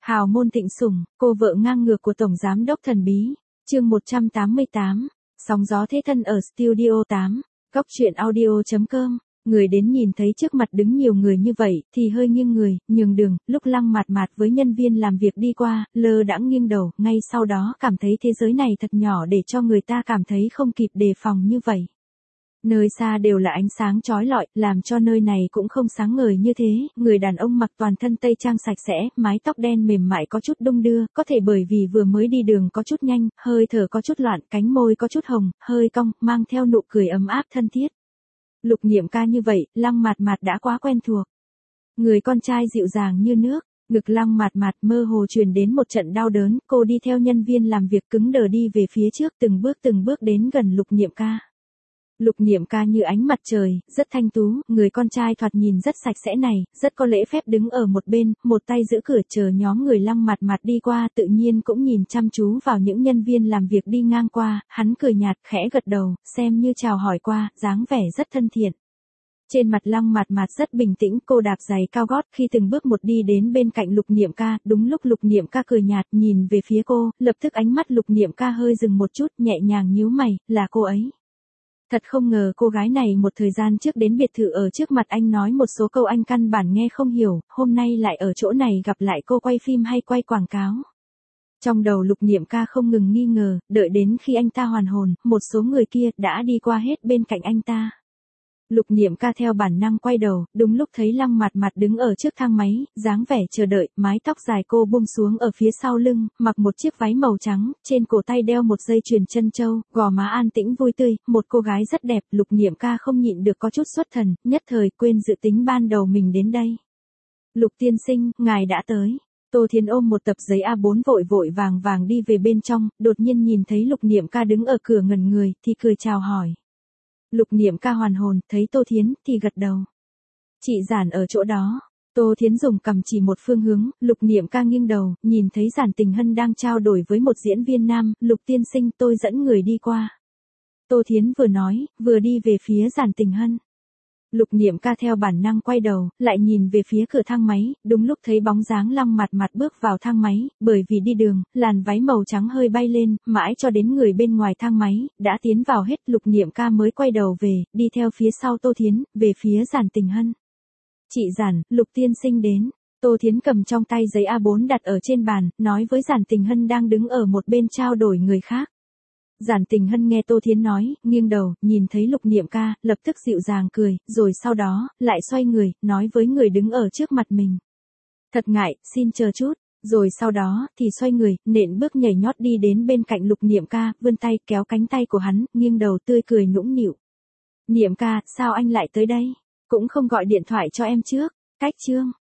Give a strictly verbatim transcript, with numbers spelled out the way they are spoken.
Hào môn thịnh sủng, cô vợ ngang ngược của Tổng Giám đốc thần bí. Chương một trăm tám mươi tám. Sóng gió thế thân ở Studio tám. Góc truyện audio chấm com. Người đến nhìn thấy trước mặt đứng nhiều người như vậy, thì hơi nghiêng người, nhường đường, lúc Lăng Mạt Mạt với nhân viên làm việc đi qua, lơ đãng nghiêng đầu, ngay sau đó cảm thấy thế giới này thật nhỏ để cho người ta cảm thấy không kịp đề phòng như vậy. Nơi xa đều là ánh sáng chói lọi, làm cho nơi này cũng không sáng ngời như thế, người đàn ông mặc toàn thân tây trang sạch sẽ, mái tóc đen mềm mại có chút đung đưa, có thể bởi vì vừa mới đi đường có chút nhanh, hơi thở có chút loạn, cánh môi có chút hồng, hơi cong, mang theo nụ cười ấm áp thân thiết. Lục Niệm Ca như vậy, Lăng Mạt Mạt đã quá quen thuộc. Người con trai dịu dàng như nước, ngực Lăng Mạt Mạt mơ hồ truyền đến một trận đau đớn, cô đi theo nhân viên làm việc cứng đờ đi về phía trước từng bước từng bước đến gần Lục Niệm Ca. Lục Niệm Ca như ánh mặt trời, rất thanh tú, người con trai thoạt nhìn rất sạch sẽ này, rất có lễ phép đứng ở một bên, một tay giữ cửa chờ nhóm người Lăng Mạt Mạt đi qua, tự nhiên cũng nhìn chăm chú vào những nhân viên làm việc đi ngang qua, hắn cười nhạt, khẽ gật đầu, xem như chào hỏi qua, dáng vẻ rất thân thiện. Trên mặt Lăng Mạt Mạt rất bình tĩnh, cô đạp giày cao gót khi từng bước một đi đến bên cạnh Lục Niệm Ca, đúng lúc Lục Niệm Ca cười nhạt nhìn về phía cô, lập tức ánh mắt Lục Niệm Ca hơi dừng một chút, nhẹ nhàng nhíu mày, là cô ấy. Thật không ngờ cô gái này một thời gian trước đến biệt thự ở trước mặt anh nói một số câu anh căn bản nghe không hiểu, hôm nay lại ở chỗ này gặp lại cô quay phim hay quay quảng cáo. Trong đầu Lục Niệm Ca không ngừng nghi ngờ, đợi đến khi anh ta hoàn hồn, một số người kia đã đi qua hết bên cạnh anh ta. Lục Niệm Ca theo bản năng quay đầu, đúng lúc thấy Lăng Mạt Mạt đứng ở trước thang máy, dáng vẻ chờ đợi, mái tóc dài cô buông xuống ở phía sau lưng, mặc một chiếc váy màu trắng, trên cổ tay đeo một dây chuyền chân châu, gò má an tĩnh vui tươi, một cô gái rất đẹp, Lục Niệm Ca không nhịn được có chút xuất thần, nhất thời quên dự tính ban đầu mình đến đây. Lục tiên sinh, ngài đã tới. Tô Thiến ôm một tập giấy A bốn vội vội vàng vàng đi về bên trong, đột nhiên nhìn thấy Lục Niệm Ca đứng ở cửa ngẩn người, thì cười chào hỏi. Lục Niệm Ca hoàn hồn, thấy Tô Thiến, thì gật đầu. Chị Giản ở chỗ đó. Tô Thiến dùng cầm chỉ một phương hướng, Lục Niệm Ca nghiêng đầu, nhìn thấy Giản Tình Hân đang trao đổi với một diễn viên nam, Lục tiên sinh tôi dẫn người đi qua. Tô Thiến vừa nói, vừa đi về phía Giản Tình Hân. Lục Niệm Ca theo bản năng quay đầu, lại nhìn về phía cửa thang máy, đúng lúc thấy bóng dáng Lăng Mạt Mạt bước vào thang máy, bởi vì đi đường, làn váy màu trắng hơi bay lên, mãi cho đến người bên ngoài thang máy, đã tiến vào hết, Lục Niệm Ca mới quay đầu về, đi theo phía sau Tô Thiến, về phía Giản Tình Hân. Chị Giản, Lục tiên sinh đến. Tô Thiến cầm trong tay giấy A bốn đặt ở trên bàn, nói với Giản Tình Hân đang đứng ở một bên trao đổi người khác. Giản Tình Hân nghe Tô Thiến nói, nghiêng đầu, nhìn thấy Lục Niệm Ca, lập tức dịu dàng cười, rồi sau đó, lại xoay người, nói với người đứng ở trước mặt mình. Thật ngại, xin chờ chút, rồi sau đó, thì xoay người, nện bước nhảy nhót đi đến bên cạnh Lục Niệm Ca, vươn tay, kéo cánh tay của hắn, nghiêng đầu tươi cười nũng nịu. Niệm Ca, sao anh lại tới đây? Cũng không gọi điện thoại cho em trước, cách chương.